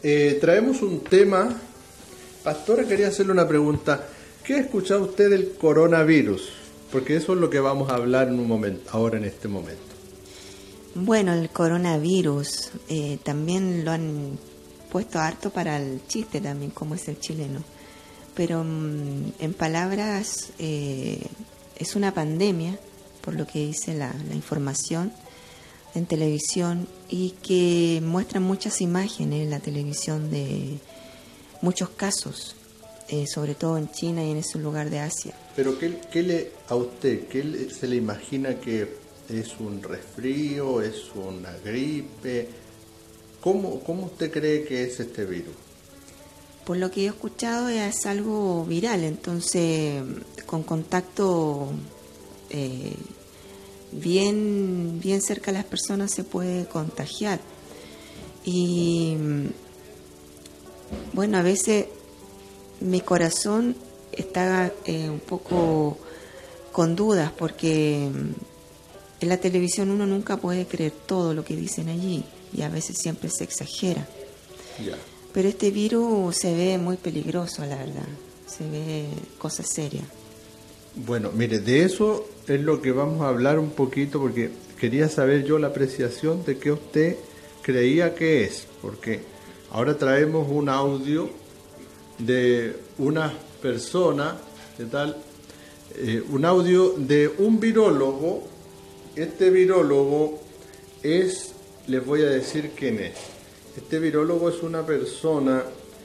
Traemos un tema. Pastora, quería hacerle una pregunta. ¿Qué ha escuchado usted del coronavirus? Porque eso es lo que vamos a hablar en un momento, ahora en este momento. Bueno, el coronavirus también lo han puesto harto para el chiste también, como es el chileno. Pero en palabras es una pandemia, por lo que dice la información en televisión, y que muestran muchas imágenes en la televisión de muchos casos, sobre todo en China y en ese lugar de Asia. Pero a usted, se le imagina que es un resfrío, es una gripe? ¿Cómo usted cree que es este virus? Por lo que he escuchado es algo viral, entonces con contacto bien cerca a las personas se puede contagiar. Y bueno, a veces mi corazón está un poco con dudas, porque en la televisión uno nunca puede creer todo lo que dicen allí y a veces siempre se exagera. Ya. Pero este virus se ve muy peligroso, la verdad, se ve cosa seria. Bueno, mire, de eso es lo que vamos a hablar un poquito, porque quería saber yo la apreciación de qué usted creía que es, porque ahora traemos un audio de una persona, ¿qué tal? Un audio de un virólogo. Este virólogo les voy a decir quién es. Este virólogo es una persona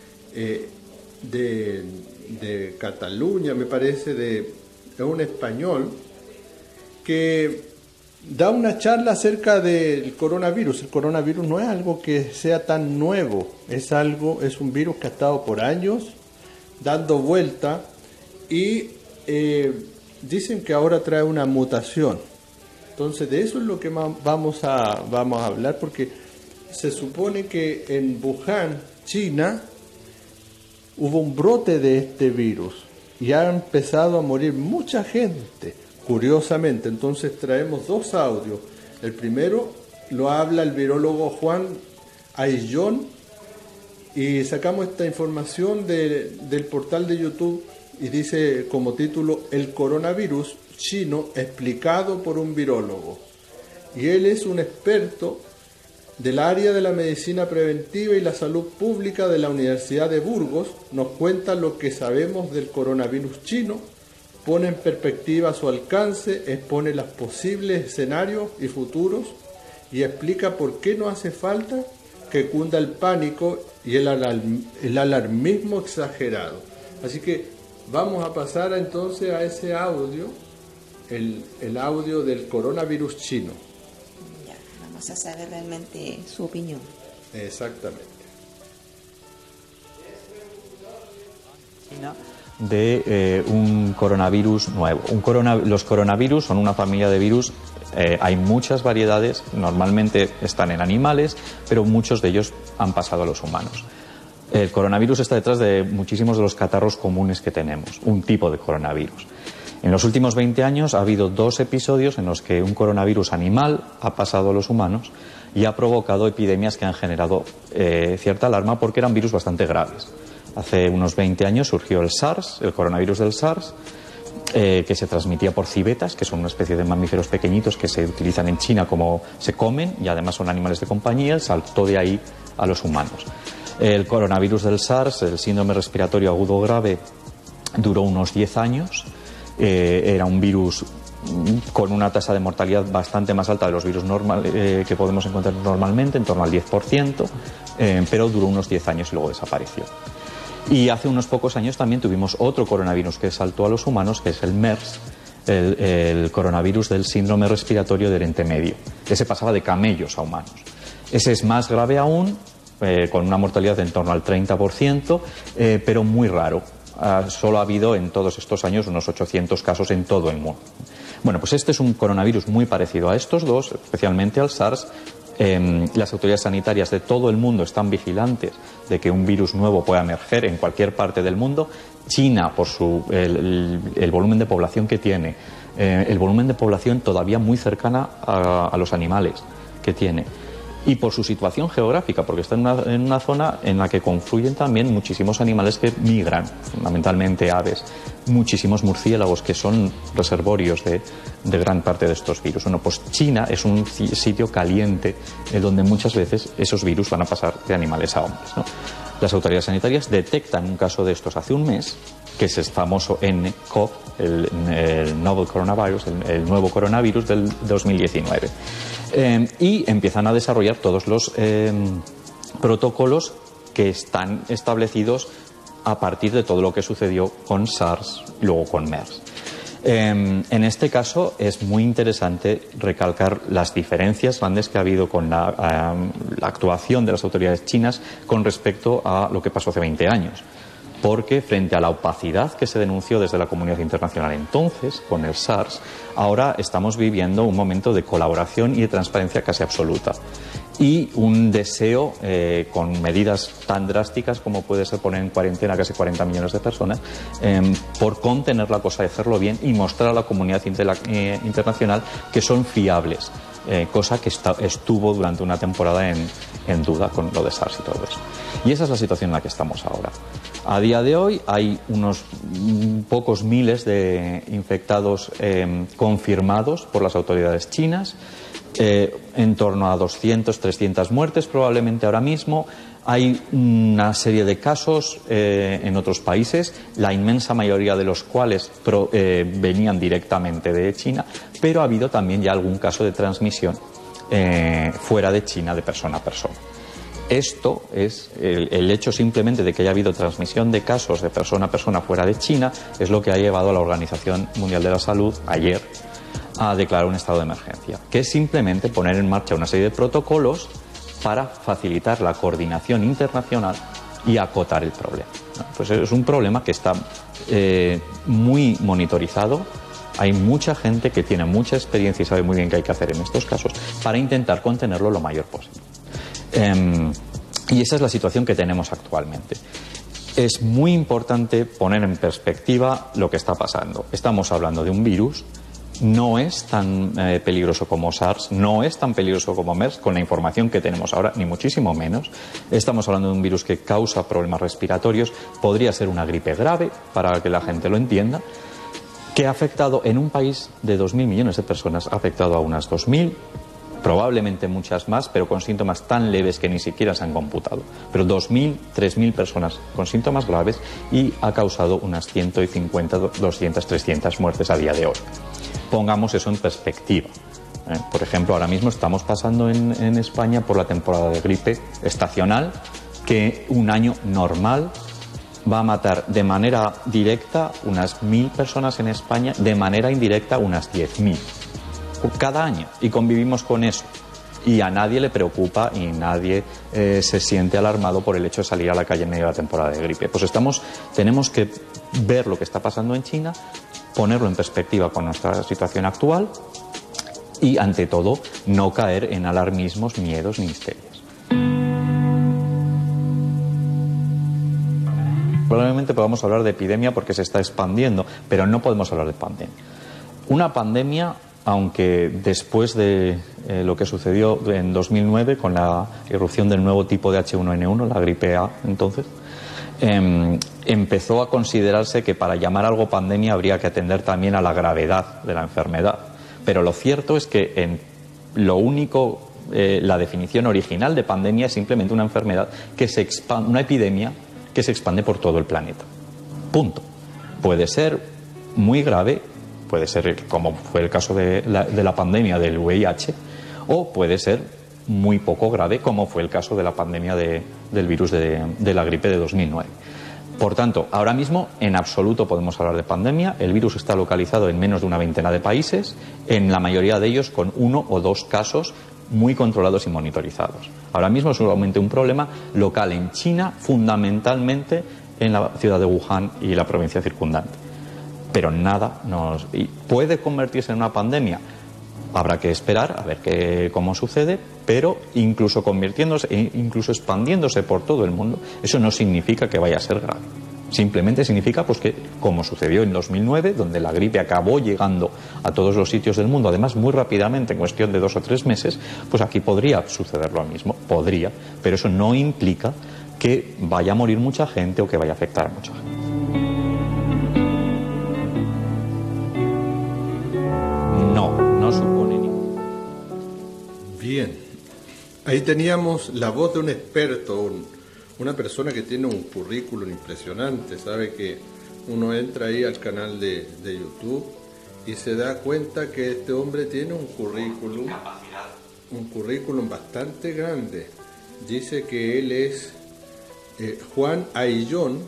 de Cataluña, me parece, es un español, que da una charla acerca del coronavirus. El coronavirus no es algo que sea tan nuevo, es un virus que ha estado por años dando vuelta, y dicen que ahora trae una mutación. Entonces de eso es lo que vamos a hablar, porque se supone que en Wuhan, China, hubo un brote de este virus y ha empezado a morir mucha gente, curiosamente. Entonces traemos dos audios. El primero lo habla el virólogo Juan Ayllón, y sacamos esta información del portal de YouTube, y dice como título: el coronavirus chino explicado por un virólogo. Y él es un experto del área de la medicina preventiva y la salud pública de la Universidad de Burgos. Nos cuenta lo que sabemos del coronavirus chino, pone en perspectiva su alcance, expone los posibles escenarios y futuros, y explica por qué no hace falta que cunda el pánico y el alarmismo exagerado. Así que vamos a pasar entonces a ese audio, el audio del coronavirus chino. Ya, vamos a saber realmente su opinión. Exactamente. De un coronavirus nuevo. Los coronavirus son una familia de virus. Hay muchas variedades, normalmente están en animales, pero muchos de ellos han pasado a los humanos. El coronavirus está detrás de muchísimos de los catarros comunes que tenemos, un tipo de coronavirus. En los últimos 20 años ha habido 2 episodios en los que un coronavirus animal ha pasado a los humanos y ha provocado epidemias que han generado cierta alarma, porque eran virus bastante graves. Hace unos 20 años surgió el SARS, el coronavirus del SARS, que se transmitía por civetas, que son una especie de mamíferos pequeñitos que se utilizan en China como se comen, y además son animales de compañía. Saltó de ahí a los humanos. El coronavirus del SARS, el síndrome respiratorio agudo grave, duró unos 10 años. Era un virus con una tasa de mortalidad bastante más alta de los virus que podemos encontrar normalmente, en torno al 10%, pero duró unos 10 años y luego desapareció. Y hace unos pocos años también tuvimos otro coronavirus que saltó a los humanos, que es el MERS, el coronavirus del síndrome respiratorio de Oriente Medio. Ese pasaba de camellos a humanos. Ese es más grave aún, con una mortalidad de en torno al 30%, pero muy raro. Solo ha habido en todos estos años unos 800 casos en todo el mundo. Bueno, pues este es un coronavirus muy parecido a estos dos, especialmente al SARS. Las autoridades sanitarias de todo el mundo están vigilantes de que un virus nuevo pueda emerger en cualquier parte del mundo. China, por el volumen de población que tiene, el volumen de población todavía muy cercana a los animales que tiene, y por su situación geográfica, porque está en una zona en la que confluyen también muchísimos animales que migran, fundamentalmente aves, muchísimos murciélagos que son reservorios de gran parte de estos virus. Bueno, pues China es un sitio caliente donde muchas veces esos virus van a pasar de animales a hombres, ¿no? Las autoridades sanitarias detectan un caso de estos hace un mes, que es el famoso nCoV, el novel coronavirus, el nuevo coronavirus del 2019. Y empiezan a desarrollar todos los protocolos que están establecidos a partir de todo lo que sucedió con SARS y luego con MERS. En este caso es muy interesante recalcar las diferencias grandes que ha habido con la actuación de las autoridades chinas con respecto a lo que pasó hace 20 años. Porque frente a la opacidad que se denunció desde la comunidad internacional entonces, con el SARS, ahora estamos viviendo un momento de colaboración y de transparencia casi absoluta. Y un deseo, con medidas tan drásticas como puede ser poner en cuarentena casi 40 millones de personas, por contener la cosa y hacerlo bien y mostrar a la comunidad internacional que son fiables. Cosa que estuvo durante una temporada en duda con lo de SARS y todo eso. Y esa es la situación en la que estamos ahora. A día de hoy hay unos pocos miles de infectados confirmados por las autoridades chinas, en torno a 200, 300 muertes probablemente ahora mismo. Hay una serie de casos en otros países, la inmensa mayoría de los cuales venían directamente de China, pero ha habido también ya algún caso de transmisión fuera de China de persona a persona. Esto es el hecho simplemente de que haya habido transmisión de casos de persona a persona fuera de China, es lo que ha llevado a la Organización Mundial de la Salud ayer a declarar un estado de emergencia, que es simplemente poner en marcha una serie de protocolos para facilitar la coordinación internacional y acotar el problema, ¿no? Pues es un problema que está muy monitorizado. Hay mucha gente que tiene mucha experiencia y sabe muy bien qué hay que hacer en estos casos para intentar contenerlo lo mayor posible. Y esa es la situación que tenemos actualmente. Es muy importante poner en perspectiva lo que está pasando. Estamos hablando de un virus. No es tan peligroso como SARS, no es tan peligroso como MERS, con la información que tenemos ahora, ni muchísimo menos. Estamos hablando de un virus que causa problemas respiratorios, podría ser una gripe grave, para que la gente lo entienda, que ha afectado en un país de 2.000 millones de personas, ha afectado a unas 2.000, probablemente muchas más, pero con síntomas tan leves que ni siquiera se han computado. Pero 2.000, 3.000 personas con síntomas graves y ha causado unas 150, 200, 300 muertes a día de hoy. Pongamos eso en perspectiva. Por ejemplo, ahora mismo estamos pasando en España por la temporada de gripe estacional, que un año normal va a matar de manera directa unas 1.000 personas en España, de manera indirecta unas 10.000 cada año, y convivimos con eso. Y a nadie le preocupa y nadie se siente alarmado por el hecho de salir a la calle en medio de la temporada de gripe. Pues tenemos que ver lo que está pasando en China, ponerlo en perspectiva con nuestra situación actual y, ante todo, no caer en alarmismos, miedos ni histerias. Probablemente podamos hablar de epidemia porque se está expandiendo, pero no podemos hablar de pandemia. Una pandemia, aunque después de lo que sucedió en 2009 con la irrupción del nuevo tipo de H1N1, la gripe A entonces, empezó a considerarse que para llamar algo pandemia habría que atender también a la gravedad de la enfermedad. Pero lo cierto es que la definición original de pandemia es simplemente una enfermedad que se expande, una epidemia que se expande por todo el planeta. Punto. Puede ser muy grave, puede ser como fue el caso de la pandemia del VIH, o puede ser muy poco grave, como fue el caso de la pandemia del virus de la gripe de 2009. Por tanto, ahora mismo en absoluto podemos hablar de pandemia. El virus está localizado en menos de una veintena de países, en la mayoría de ellos con 1 o 2 casos muy controlados y monitorizados. Ahora mismo es solamente un problema local en China, fundamentalmente en la ciudad de Wuhan y la provincia circundante. Pero nada puede convertirse en una pandemia. Habrá que esperar a ver cómo sucede, pero incluso convirtiéndose, incluso expandiéndose por todo el mundo, eso no significa que vaya a ser grave. Simplemente significa pues que, como sucedió en 2009, donde la gripe acabó llegando a todos los sitios del mundo, además muy rápidamente, en cuestión de 2 o 3 meses, pues aquí podría suceder lo mismo, podría, pero eso no implica que vaya a morir mucha gente o que vaya a afectar a mucha gente. No supone ningún. Bien, ahí teníamos la voz de un experto, una persona que tiene un currículum impresionante. Sabe que uno entra ahí al canal de YouTube y se da cuenta que este hombre tiene un currículum bastante grande. Dice que él es Juan Ayllón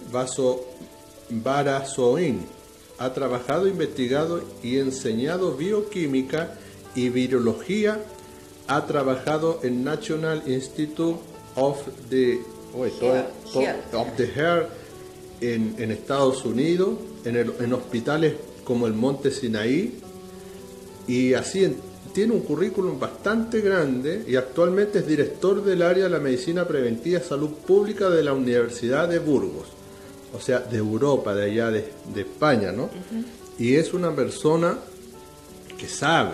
Barazoín. Ha trabajado, investigado y enseñado bioquímica y virología. Ha trabajado en National Institute of the Heart en Estados Unidos, en hospitales como el Monte Sinaí, y así tiene un currículum bastante grande, y actualmente es director del área de la medicina preventiva y salud pública de la Universidad de Burgos, o sea, de Europa, de allá de España, ¿no? Uh-huh. Y es una persona que sabe.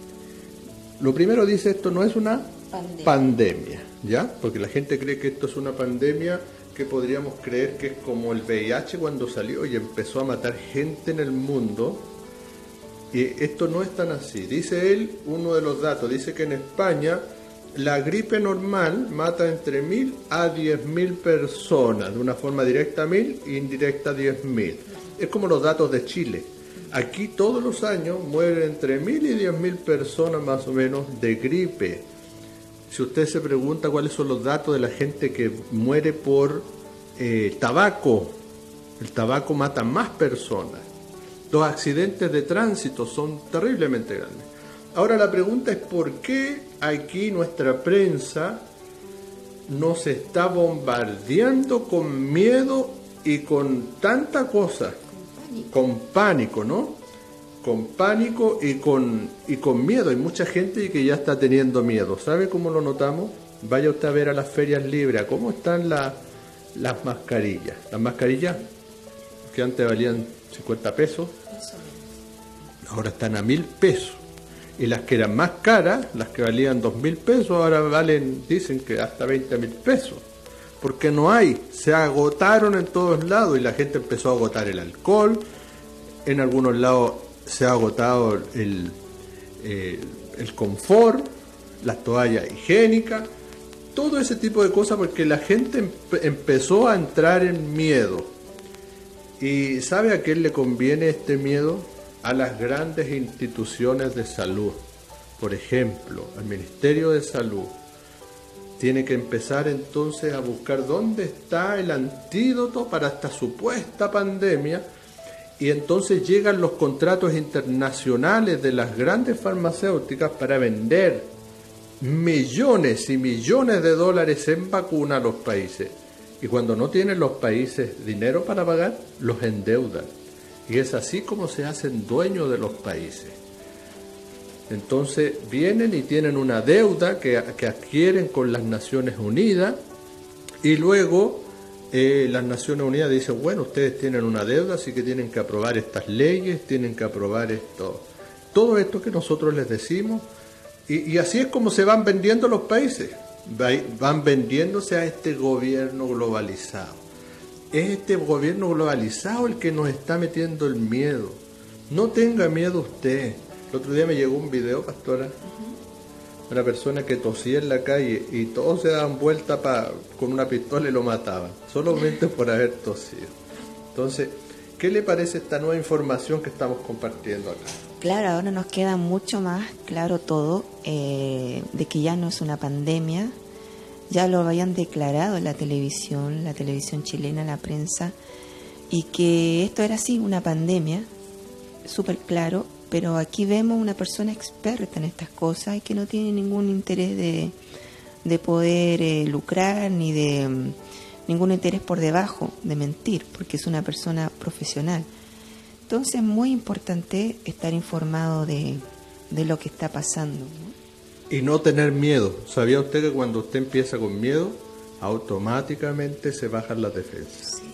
Lo primero dice, esto no es una pandemia, ¿ya? Porque la gente cree que esto es una pandemia, que podríamos creer que es como el VIH cuando salió y empezó a matar gente en el mundo. Y esto no es tan así. Dice él, uno de los datos, dice que en España la gripe normal mata entre 1.000 a 10.000 personas, de una forma directa a 1.000 e indirecta a 10.000. Es como los datos de Chile. Aquí todos los años mueren entre 1.000 y 10.000 personas más o menos de gripe. Si usted se pregunta cuáles son los datos de la gente que muere por tabaco, el tabaco mata más personas. Los accidentes de tránsito son terriblemente grandes. Ahora la pregunta es ¿por qué aquí nuestra prensa nos está bombardeando con miedo y con tanta cosa? Con pánico, ¿no? Con pánico y con miedo. Hay mucha gente que ya está teniendo miedo. ¿Sabe cómo lo notamos? Vaya usted a ver a las ferias libres, ¿cómo están las mascarillas? Las mascarillas que antes valían 50 pesos, ahora están a 1.000 pesos. Y las que eran más caras, las que valían 2.000 pesos, ahora valen, dicen que hasta 20.000 pesos. Porque no hay, se agotaron en todos lados y la gente empezó a agotar el alcohol. En algunos lados se ha agotado el confort, las toallas higiénicas, todo ese tipo de cosas, porque la gente empezó a entrar en miedo. ¿Y sabe a quién le conviene este miedo? A las grandes instituciones de salud. Por ejemplo, al Ministerio de Salud. Tiene que empezar entonces a buscar dónde está el antídoto para esta supuesta pandemia, y entonces llegan los contratos internacionales de las grandes farmacéuticas para vender millones y millones de dólares en vacuna a los países. Y cuando no tienen los países dinero para pagar, los endeudan. Y es así como se hacen dueños de los países. Entonces vienen y tienen una deuda que adquieren con las Naciones Unidas, y luego las Naciones Unidas dicen, bueno, ustedes tienen una deuda, así que tienen que aprobar estas leyes, tienen que aprobar todo esto que nosotros les decimos, y así es como se van vendiendo los países, van vendiéndose a este gobierno globalizado. Es este gobierno globalizado el que nos está metiendo el miedo. No tenga miedo usted. El otro día me llegó un video, pastora, una persona que tosía en la calle y todos se daban vuelta con una pistola y lo mataban, solamente por haber tosido. Entonces, ¿qué le parece esta nueva información que estamos compartiendo acá? Claro, ahora nos queda mucho más claro todo, de que ya no es una pandemia. Ya lo habían declarado en la televisión chilena, la prensa, y que esto era así, una pandemia, súper claro. Pero aquí vemos una persona experta en estas cosas y que no tiene ningún interés de poder lucrar, ni de ningún interés por debajo de mentir, porque es una persona profesional. Entonces es muy importante estar informado de lo que está pasando, ¿no? Y no tener miedo. ¿Sabía usted que cuando usted empieza con miedo, automáticamente se bajan las defensas? Sí.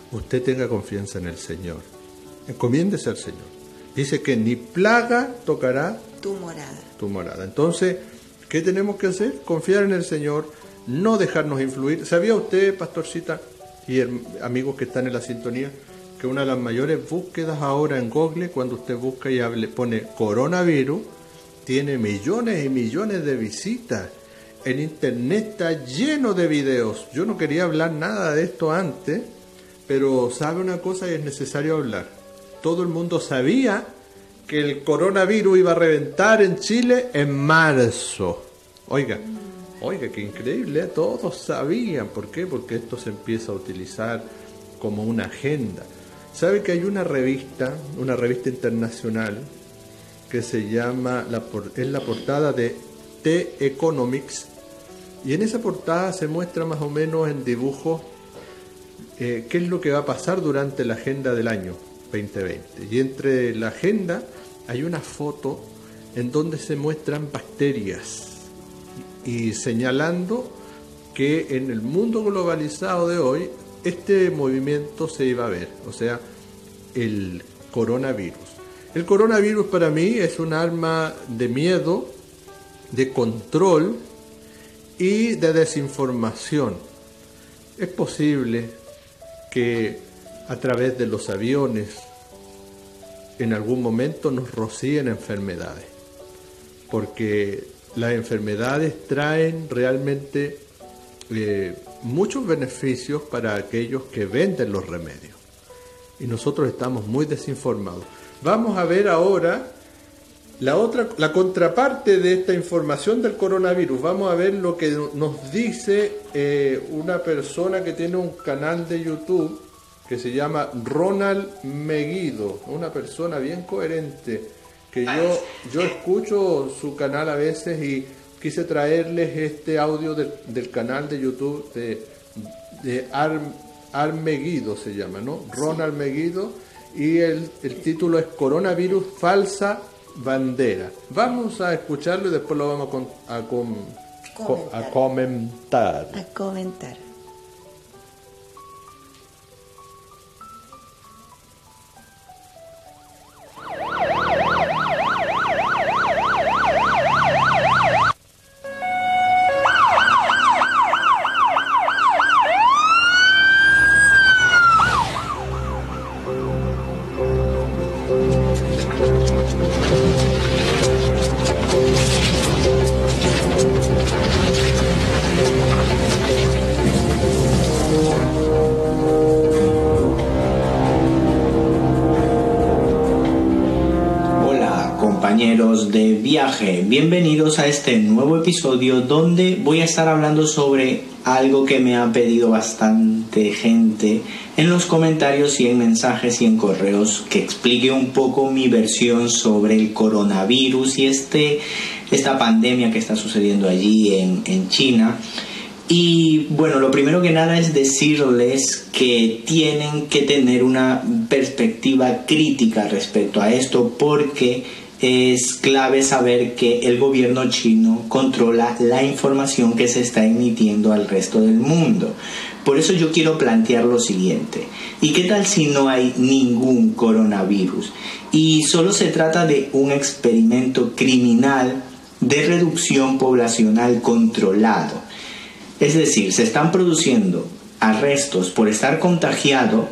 usted tenga confianza en el Señor. Encomiéndese al Señor. Dice que ni plaga tocará Tu morada. tu morada. Entonces, ¿qué tenemos que hacer? Confiar en el Señor, no dejarnos influir. ¿Sabía usted, pastorcita y amigos que están en la sintonía, que una de las mayores búsquedas ahora en Google, cuando usted busca y pone coronavirus, tiene millones y millones de visitas? El internet está lleno de videos. Yo no quería hablar nada de esto antes, pero sabe una cosa y es necesario hablar. Todo el mundo sabía que el coronavirus iba a reventar en Chile en marzo. Oiga, qué increíble, ¿eh? Todos sabían. ¿Por qué? Porque esto se empieza a utilizar como una agenda. ¿Sabe que hay una revista internacional que se llama, es la portada de The Economics, y en esa portada se muestra más o menos en dibujos qué es lo que va a pasar durante la agenda del año 2020. Y entre la agenda hay una foto en donde se muestran bacterias y señalando que en el mundo globalizado de hoy este movimiento se iba a ver, o sea, el coronavirus. El coronavirus para mí es un arma de miedo, de control y de desinformación. Es posible que a través de los aviones en algún momento nos rocíen enfermedades, porque las enfermedades traen realmente muchos beneficios para aquellos que venden los remedios, y nosotros estamos muy desinformados. Vamos a ver ahora la contraparte de esta información del coronavirus. Vamos a ver lo que nos dice una persona que tiene un canal de YouTube que se llama Ronald Meguido, una persona bien coherente, que yo escucho su canal a veces y quise traerles este audio del canal de YouTube de Meguido se llama, ¿no? Ronald Meguido, y el título es Coronavirus Falsa Bandera. Vamos a escucharlo y después lo vamos a comentar. Compañeros de viaje, bienvenidos a este nuevo episodio donde voy a estar hablando sobre algo que me ha pedido bastante gente en los comentarios y en mensajes y en correos, que explique un poco mi versión sobre el coronavirus y esta pandemia que está sucediendo allí en China. Y bueno, lo primero que nada es decirles que tienen que tener una perspectiva crítica respecto a esto, porque es clave saber que el gobierno chino controla la información que se está emitiendo al resto del mundo. Por eso yo quiero plantear lo siguiente: ¿y qué tal si no hay ningún coronavirus y solo se trata de un experimento criminal de reducción poblacional controlado? Es decir, se están produciendo arrestos por estar contagiado,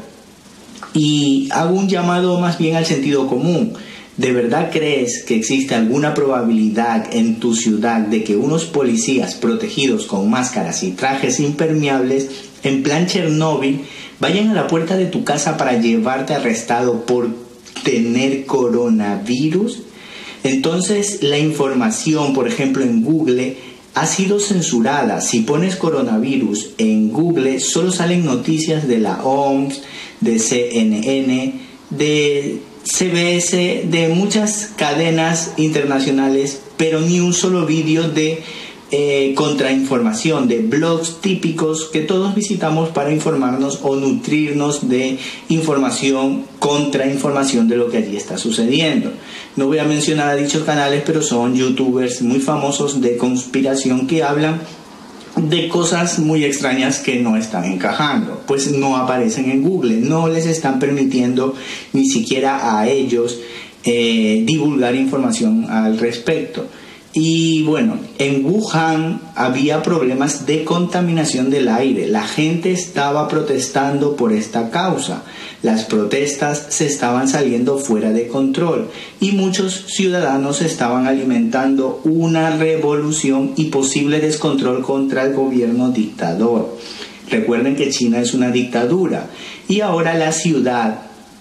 y hago un llamado más bien al sentido común. ¿De verdad crees que existe alguna probabilidad en tu ciudad de que unos policías protegidos con máscaras y trajes impermeables, en plan Chernóbil, vayan a la puerta de tu casa para llevarte arrestado por tener coronavirus? Entonces, la información, por ejemplo, en Google ha sido censurada. Si pones coronavirus en Google, solo salen noticias de la OMS, de CNN, de CBS, de muchas cadenas internacionales, pero ni un solo vídeo de contrainformación, de blogs típicos que todos visitamos para informarnos o nutrirnos de información, contrainformación de lo que allí está sucediendo. No voy a mencionar a dichos canales, pero son youtubers muy famosos de conspiración que hablan de cosas muy extrañas que no están encajando, pues no aparecen en Google, no les están permitiendo ni siquiera a ellos divulgar información al respecto. Y bueno, en Wuhan había problemas de contaminación del aire. La gente estaba protestando por esta causa. Las protestas se estaban saliendo fuera de control y muchos ciudadanos estaban alimentando una revolución y posible descontrol contra el gobierno dictador. Recuerden que China es una dictadura y ahora la ciudad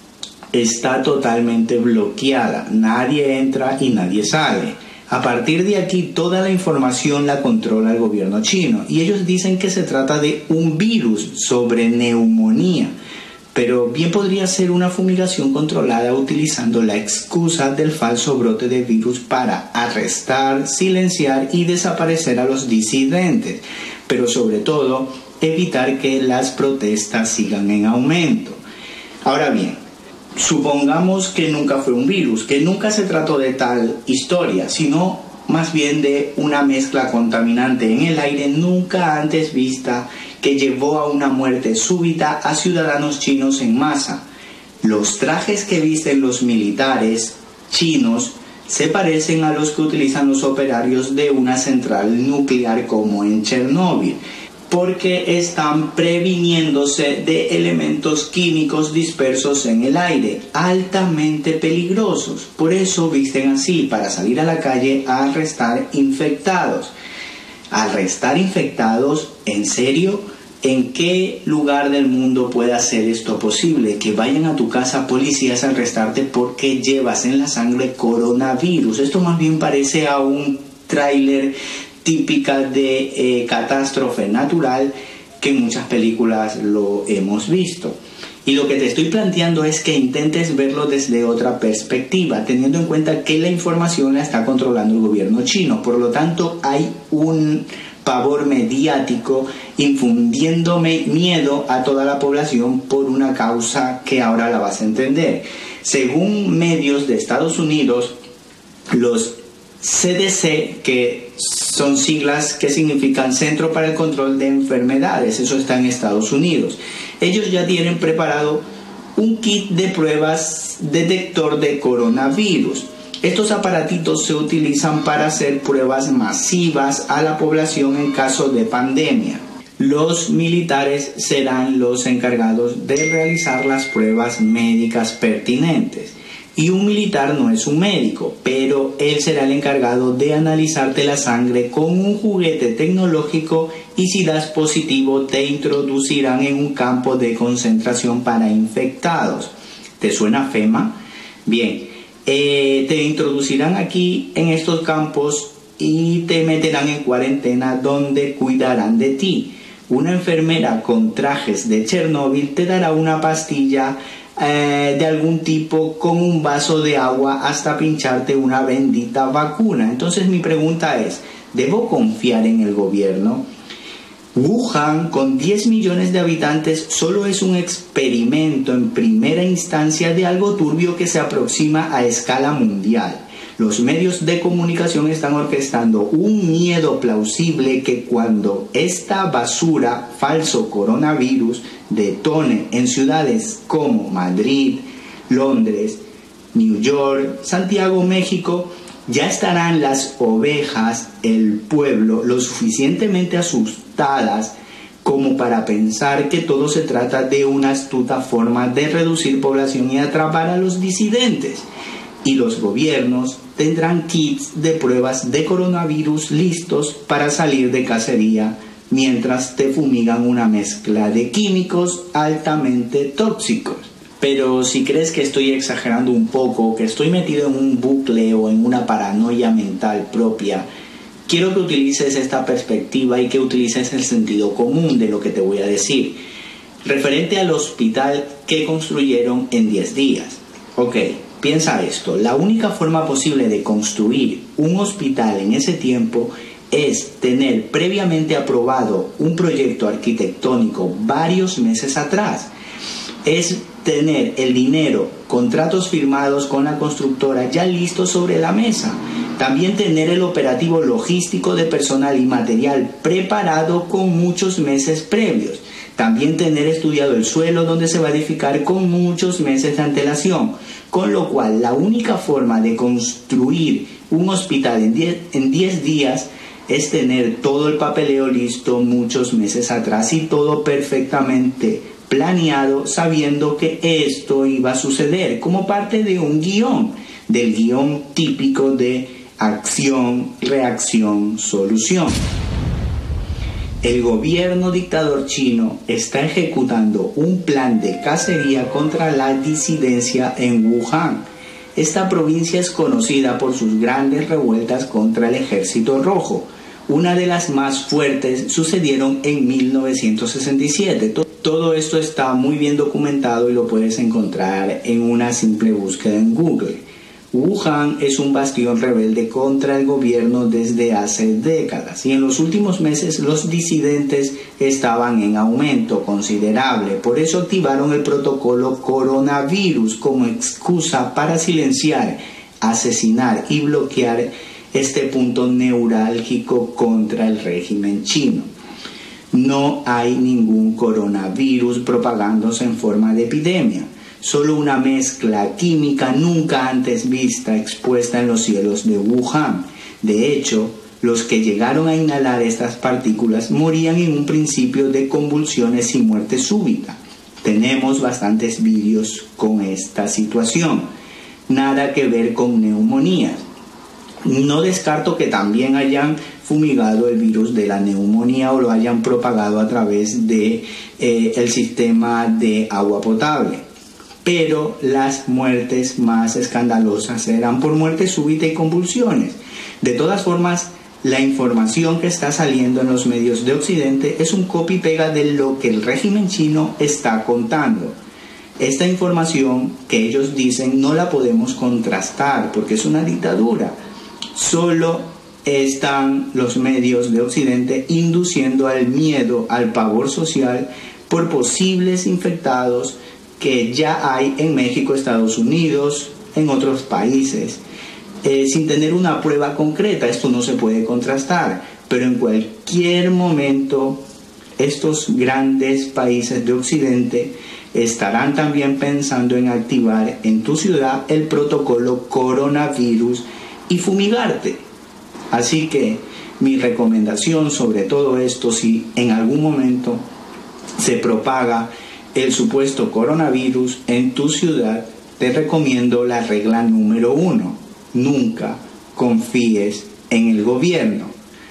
está totalmente bloqueada. Nadie entra y nadie sale. A partir de aquí, toda la información la controla el gobierno chino y ellos dicen que se trata de un virus sobre neumonía, pero bien podría ser una fumigación controlada utilizando la excusa del falso brote de virus para arrestar, silenciar y desaparecer a los disidentes, pero sobre todo evitar que las protestas sigan en aumento. Ahora bien, supongamos que nunca fue un virus, que nunca se trató de tal historia, sino más bien de una mezcla contaminante en el aire nunca antes vista que llevó a una muerte súbita a ciudadanos chinos en masa. Los trajes que visten los militares chinos se parecen a los que utilizan los operarios de una central nuclear como en Chernóbil, porque están previniéndose de elementos químicos dispersos en el aire, altamente peligrosos. Por eso visten así, para salir a la calle a arrestar infectados. ¿Arrestar infectados? ¿En serio? ¿En qué lugar del mundo puede hacer esto posible? Que vayan a tu casa policías a arrestarte porque llevas en la sangre coronavirus. Esto más bien parece a un tráiler típica de catástrofe natural que en muchas películas lo hemos visto. Y lo que te estoy planteando es que intentes verlo desde otra perspectiva, teniendo en cuenta que la información la está controlando el gobierno chino. Por lo tanto, hay un pavor mediático infundiéndome miedo a toda la población por una causa que ahora la vas a entender. Según medios de Estados Unidos, los CDC, que son siglas que significan Centro para el Control de Enfermedades, eso está en Estados Unidos. Ellos ya tienen preparado un kit de pruebas detector de coronavirus. Estos aparatitos se utilizan para hacer pruebas masivas a la población en caso de pandemia. Los militares serán los encargados de realizar las pruebas médicas pertinentes. Y un militar no es un médico, pero él será el encargado de analizarte la sangre con un juguete tecnológico y si das positivo te introducirán en un campo de concentración para infectados. ¿Te suena FEMA? Bien, te introducirán aquí en estos campos y te meterán en cuarentena donde cuidarán de ti. Una enfermera con trajes de Chernóbil te dará una pastilla de algún tipo con un vaso de agua hasta pincharte una bendita vacuna. Entonces mi pregunta es, ¿debo confiar en el gobierno? Wuhan, con 10 millones de habitantes, solo es un experimento en primera instancia de algo turbio que se aproxima a escala mundial. Los medios de comunicación están orquestando un miedo plausible que cuando esta basura, falso coronavirus, detone en ciudades como Madrid, Londres, New York, Santiago, México, ya estarán las ovejas, el pueblo, lo suficientemente asustadas como para pensar que todo se trata de una astuta forma de reducir población y atrapar a los disidentes. Y los gobiernos tendrán kits de pruebas de coronavirus listos para salir de cacería mientras te fumigan una mezcla de químicos altamente tóxicos. Pero si crees que estoy exagerando un poco, que estoy metido en un bucle o en una paranoia mental propia, quiero que utilices esta perspectiva y que utilices el sentido común de lo que te voy a decir. Referente al hospital que construyeron en 10 días. Ok, piensa esto, la única forma posible de construir un hospital en ese tiempo es tener previamente aprobado un proyecto arquitectónico varios meses atrás. Es tener el dinero, contratos firmados con la constructora ya listos sobre la mesa. También tener el operativo logístico de personal y material preparado con muchos meses previos. También tener estudiado el suelo donde se va a edificar con muchos meses de antelación. Con lo cual, la única forma de construir un hospital en 10 días es tener todo el papeleo listo muchos meses atrás y todo perfectamente planeado, sabiendo que esto iba a suceder como parte de un guión, del guión típico de acción, reacción, solución. El gobierno dictador chino está ejecutando un plan de cacería contra la disidencia en Wuhan. Esta provincia es conocida por sus grandes revueltas contra el Ejército Rojo. Una de las más fuertes sucedieron en 1967. Todo esto está muy bien documentado y lo puedes encontrar en una simple búsqueda en Google. Wuhan es un bastión rebelde contra el gobierno desde hace décadas y en los últimos meses los disidentes estaban en aumento considerable. Por eso activaron el protocolo coronavirus como excusa para silenciar, asesinar y bloquear este punto neurálgico contra el régimen chino. No hay ningún coronavirus propagándose en forma de epidemia. Solo una mezcla química nunca antes vista expuesta en los cielos de Wuhan. De hecho, los que llegaron a inhalar estas partículas morían en un principio de convulsiones y muerte súbita. Tenemos bastantes vídeos con esta situación. Nada que ver con neumonías. No descarto que también hayan fumigado el virus de la neumonía o lo hayan propagado a través de el sistema de agua potable. Pero las muertes más escandalosas eran por muerte súbita y convulsiones. De todas formas, la información que está saliendo en los medios de Occidente es un copy y pega de lo que el régimen chino está contando. Esta información que ellos dicen no la podemos contrastar porque es una dictadura. Solo están los medios de Occidente induciendo al miedo, al pavor social por posibles infectados que ya hay en México, Estados Unidos, en otros países, sin tener una prueba concreta. Esto no se puede contrastar, pero en cualquier momento estos grandes países de Occidente estarán también pensando en activar en tu ciudad el protocolo coronavirus y fumigarte. Así que mi recomendación sobre todo esto, si en algún momento se propaga el supuesto coronavirus en tu ciudad, te recomiendo la regla número 1. Nunca confíes en el gobierno.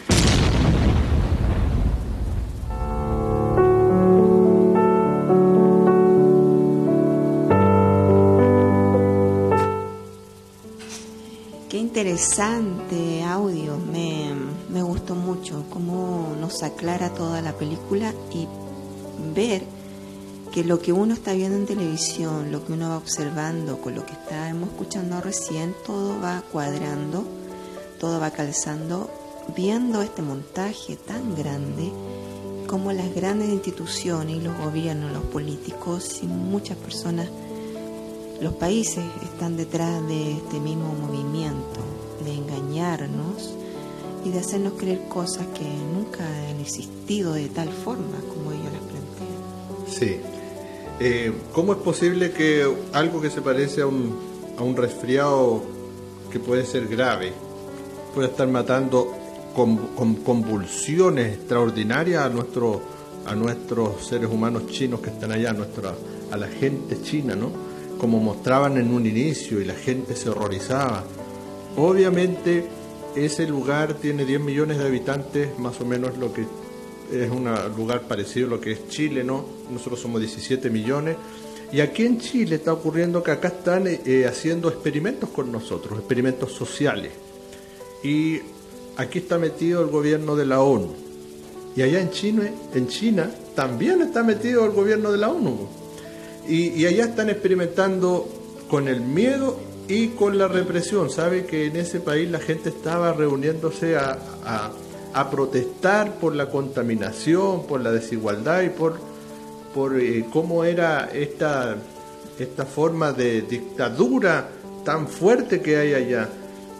Qué interesante audio, me gustó mucho cómo nos aclara toda la película y ver que lo que uno está viendo en televisión, lo que uno va observando con lo que estábamos escuchando recién, todo va cuadrando, todo va calzando, viendo este montaje tan grande, como las grandes instituciones y los gobiernos, los políticos y muchas personas, los países están detrás de este mismo movimiento, de engañarnos y de hacernos creer cosas que nunca han existido de tal forma como ellos las plantean. Sí. ¿Cómo es posible que algo que se parece a un resfriado que puede ser grave pueda estar matando con convulsiones extraordinarias a nuestros seres humanos chinos que están allá, a la gente china, ¿no? Como mostraban en un inicio y la gente se horrorizaba. Obviamente ese lugar tiene 10 millones de habitantes, más o menos lo que es un lugar parecido a lo que es Chile, ¿no? Nosotros somos 17 millones. Y aquí en Chile está ocurriendo que acá están haciendo experimentos con nosotros, experimentos sociales. Y aquí está metido el gobierno de la ONU. Y allá en China también está metido el gobierno de la ONU. Y allá están experimentando con el miedo y con la represión. Sabe que en ese país la gente estaba reuniéndose a protestar por la contaminación, por la desigualdad y por cómo era esta forma de dictadura tan fuerte que hay allá.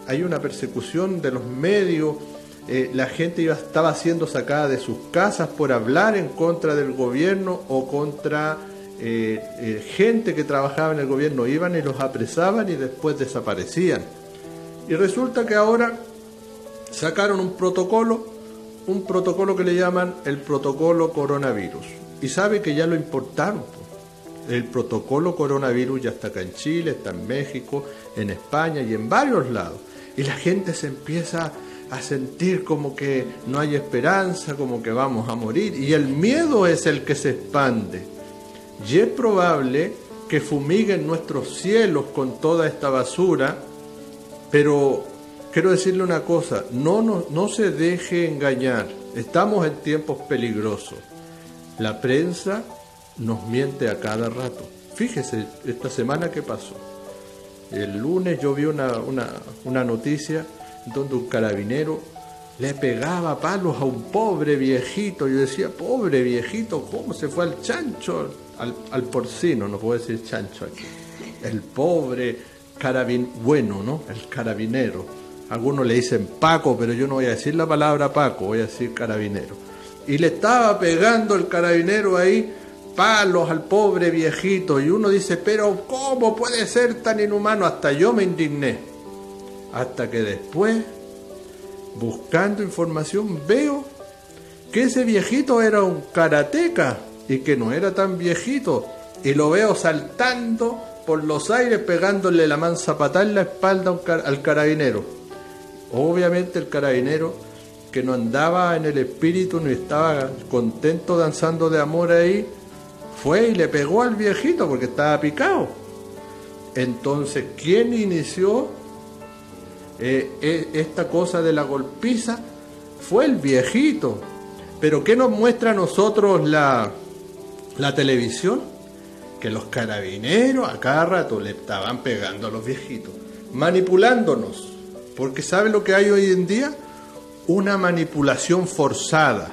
hay una persecución de los medios, la gente estaba siendo sacada de sus casas por hablar en contra del gobierno o contra gente que trabajaba en el gobierno, iban y los apresaban y después desaparecían. Y resulta que ahora sacaron un protocolo que le llaman el protocolo coronavirus. Y sabe que ya lo importaron. El protocolo coronavirus ya está acá en Chile, está en México, en España y en varios lados. Y la gente se empieza a sentir como que no hay esperanza, como que vamos a morir. Y el miedo es el que se expande. Y es probable que fumiguen nuestros cielos con toda esta basura, pero quiero decirle una cosa, no se deje engañar. Estamos en tiempos peligrosos. La prensa nos miente a cada rato. Fíjese, esta semana que pasó. El lunes yo vi una noticia donde un carabinero le pegaba palos a un pobre viejito. Yo decía, pobre viejito, ¿cómo se fue al chancho? Al porcino, no puedo decir chancho aquí. El pobre bueno, ¿no? El carabinero. Algunos le dicen Paco, pero yo no voy a decir la palabra Paco, voy a decir carabinero. Y le estaba pegando el carabinero ahí palos al pobre viejito. Y uno dice, pero ¿cómo puede ser tan inhumano? Hasta yo me indigné. Hasta que después, buscando información, veo que ese viejito era un karateca y que no era tan viejito. Y lo veo saltando por los aires, pegándole la mansa patada en la espalda al carabinero. Obviamente el carabinero, que no andaba en el espíritu ni estaba contento danzando de amor ahí, fue y le pegó al viejito porque estaba picado. Entonces, ¿quién inició esta cosa de la golpiza? Fue el viejito. Pero ¿qué nos muestra a nosotros la televisión? Que los carabineros a cada rato le estaban pegando a los viejitos, manipulándonos. Porque ¿sabe lo que hay hoy en día? Una manipulación forzada.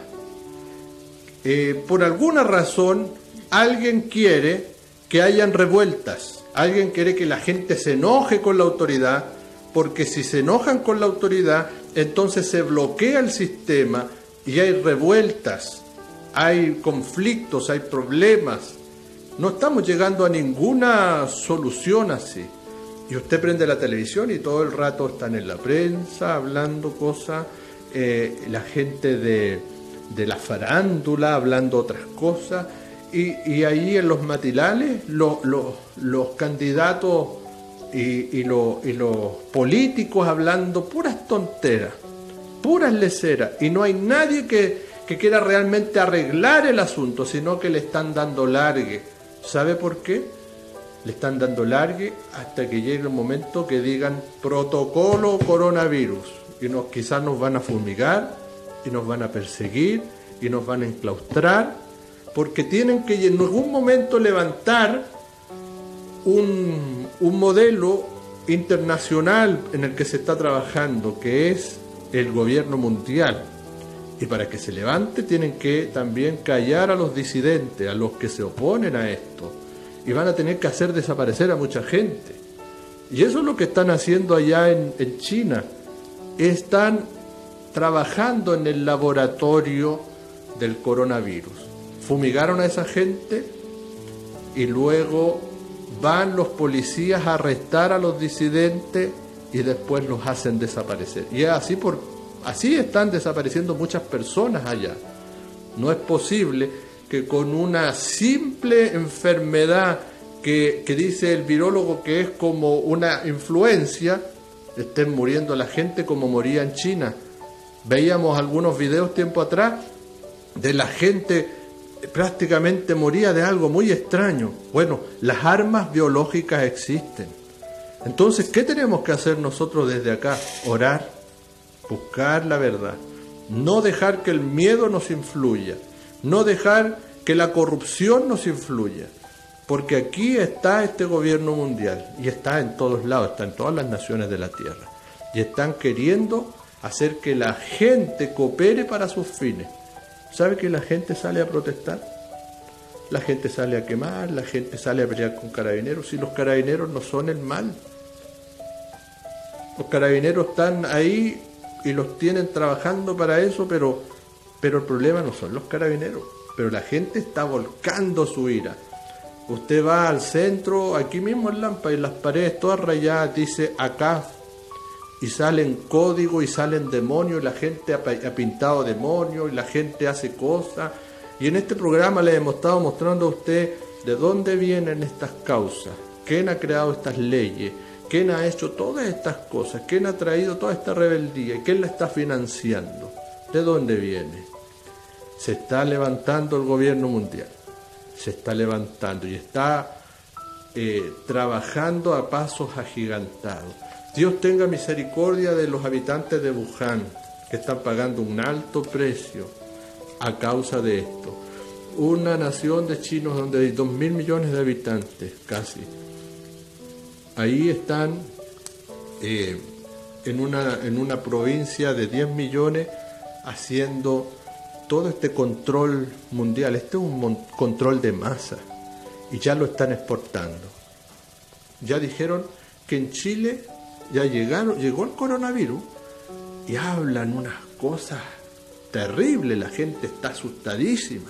Por alguna razón, alguien quiere que hayan revueltas. Alguien quiere que la gente se enoje con la autoridad, porque si se enojan con la autoridad, entonces se bloquea el sistema y hay revueltas, hay conflictos, hay problemas. No estamos llegando a ninguna solución así. Y usted prende la televisión y todo el rato están en la prensa hablando cosas, la gente de la farándula hablando otras cosas, y ahí en los matinales los candidatos y los políticos hablando puras tonteras, puras leceras, y no hay nadie que quiera realmente arreglar el asunto, sino que le están dando largue. ¿Sabe por qué? Le están dando largue hasta que llegue el momento que digan protocolo coronavirus, y quizás nos van a fumigar y nos van a perseguir y nos van a enclaustrar, porque tienen que en algún momento levantar un modelo internacional en el que se está trabajando, que es el gobierno mundial. Y para que se levante tienen que también callar a los disidentes, a los que se oponen a esto. Y van a tener que hacer desaparecer a mucha gente. Y eso es lo que están haciendo allá en China. Están trabajando en el laboratorio del coronavirus. Fumigaron a esa gente y luego van los policías a arrestar a los disidentes y después los hacen desaparecer. Y así están desapareciendo muchas personas allá. No es posible que con una simple enfermedad que dice el virólogo que es como una influencia, estén muriendo la gente como moría en China. Veíamos algunos videos tiempo atrás de la gente prácticamente moría de algo muy extraño. Bueno, las armas biológicas existen. Entonces, ¿qué tenemos que hacer nosotros desde acá? Orar, buscar la verdad, no dejar que el miedo nos influya, no dejar que la corrupción nos influya, porque aquí está este gobierno mundial y está en todos lados, está en todas las naciones de la tierra, y están queriendo hacer que la gente coopere para sus fines. ¿Sabe que la gente sale a protestar? La gente sale a quemar, la gente sale a pelear con carabineros, y los carabineros no son el mal. Los carabineros están ahí y los tienen trabajando para eso, pero el problema no son los carabineros. Pero la gente está volcando su ira. Usted va al centro, aquí mismo en Lampa, y las paredes todas rayadas, dice acá, y salen códigos y salen demonios, y la gente ha pintado demonios, y la gente hace cosas. Y en este programa le hemos estado mostrando a usted de dónde vienen estas causas, quién ha creado estas leyes, quién ha hecho todas estas cosas, quién ha traído toda esta rebeldía, y quién la está financiando, de dónde viene. Se está levantando el gobierno mundial, se está levantando y está trabajando a pasos agigantados. Dios tenga misericordia de los habitantes de Wuhan, que están pagando un alto precio a causa de esto. Una nación de chinos donde hay 2.000 millones de habitantes, casi. Ahí están en una provincia de 10 millones haciendo todo este control mundial. Este es un control de masa y ya lo están exportando. Ya dijeron que en Chile ya llegó el coronavirus y hablan unas cosas terribles, la gente está asustadísima.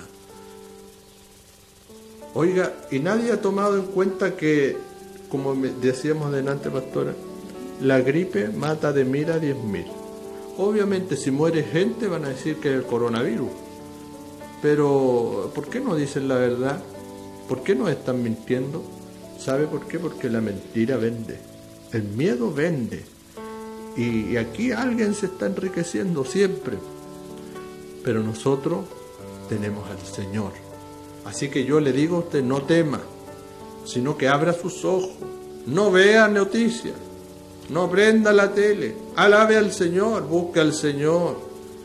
Oiga, y nadie ha tomado en cuenta que, como decíamos delante, pastora, la gripe mata de 1.000 a 10.000. Obviamente si muere gente van a decir que es el coronavirus, pero ¿por qué no dicen la verdad? ¿Por qué nos están mintiendo? ¿Sabe por qué? Porque la mentira vende, el miedo vende, y aquí alguien se está enriqueciendo siempre, pero nosotros tenemos al Señor. Así que yo le digo a usted, no tema, sino que abra sus ojos, no vea noticias, no prenda la tele, alabe al Señor, busque al Señor.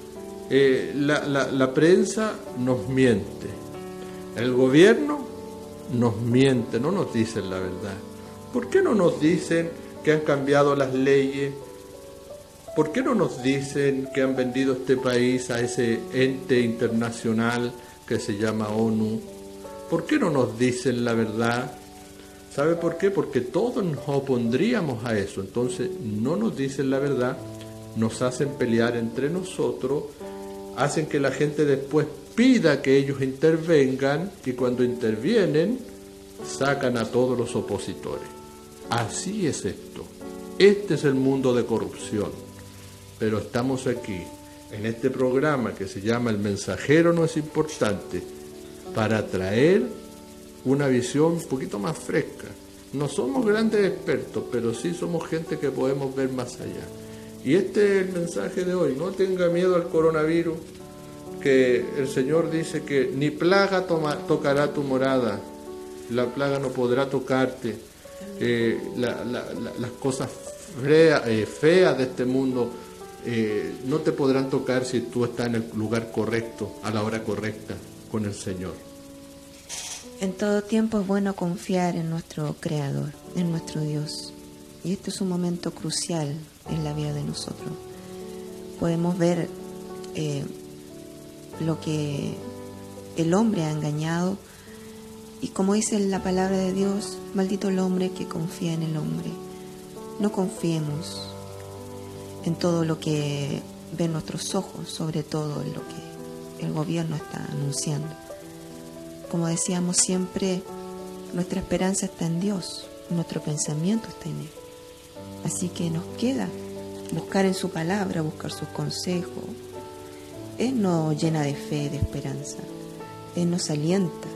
La prensa nos miente, el gobierno nos miente, no nos dicen la verdad. ¿Por qué no nos dicen que han cambiado las leyes? ¿Por qué no nos dicen que han vendido este país a ese ente internacional que se llama ONU? ¿Por qué no nos dicen la verdad? ¿Sabe por qué? Porque todos nos opondríamos a eso. Entonces no nos dicen la verdad, nos hacen pelear entre nosotros, hacen que la gente después pida que ellos intervengan, y cuando intervienen sacan a todos los opositores. Así es esto. Este es el mundo de corrupción. Pero estamos aquí, en este programa que se llama El Mensajero No Es Importante, para traer una visión un poquito más fresca. No somos grandes expertos, pero sí somos gente que podemos ver más allá. Y este es el mensaje de hoy: no tenga miedo al coronavirus, que el Señor dice que ni plaga tocará tu morada, la plaga no podrá tocarte, las cosas feas de este mundo no te podrán tocar si tú estás en el lugar correcto, a la hora correcta, con el Señor. En todo tiempo es bueno confiar en nuestro Creador, en nuestro Dios. Y este es un momento crucial en la vida de nosotros. Podemos ver lo que el hombre ha engañado, y como dice la palabra de Dios, maldito el hombre que confía en el hombre. No confiemos en todo lo que ven nuestros ojos, sobre todo en lo que el gobierno está anunciando. Como decíamos siempre, nuestra esperanza está en Dios, nuestro pensamiento está en Él. Así que nos queda buscar en su palabra, buscar sus consejos. Él nos llena de fe, de esperanza. Él nos alienta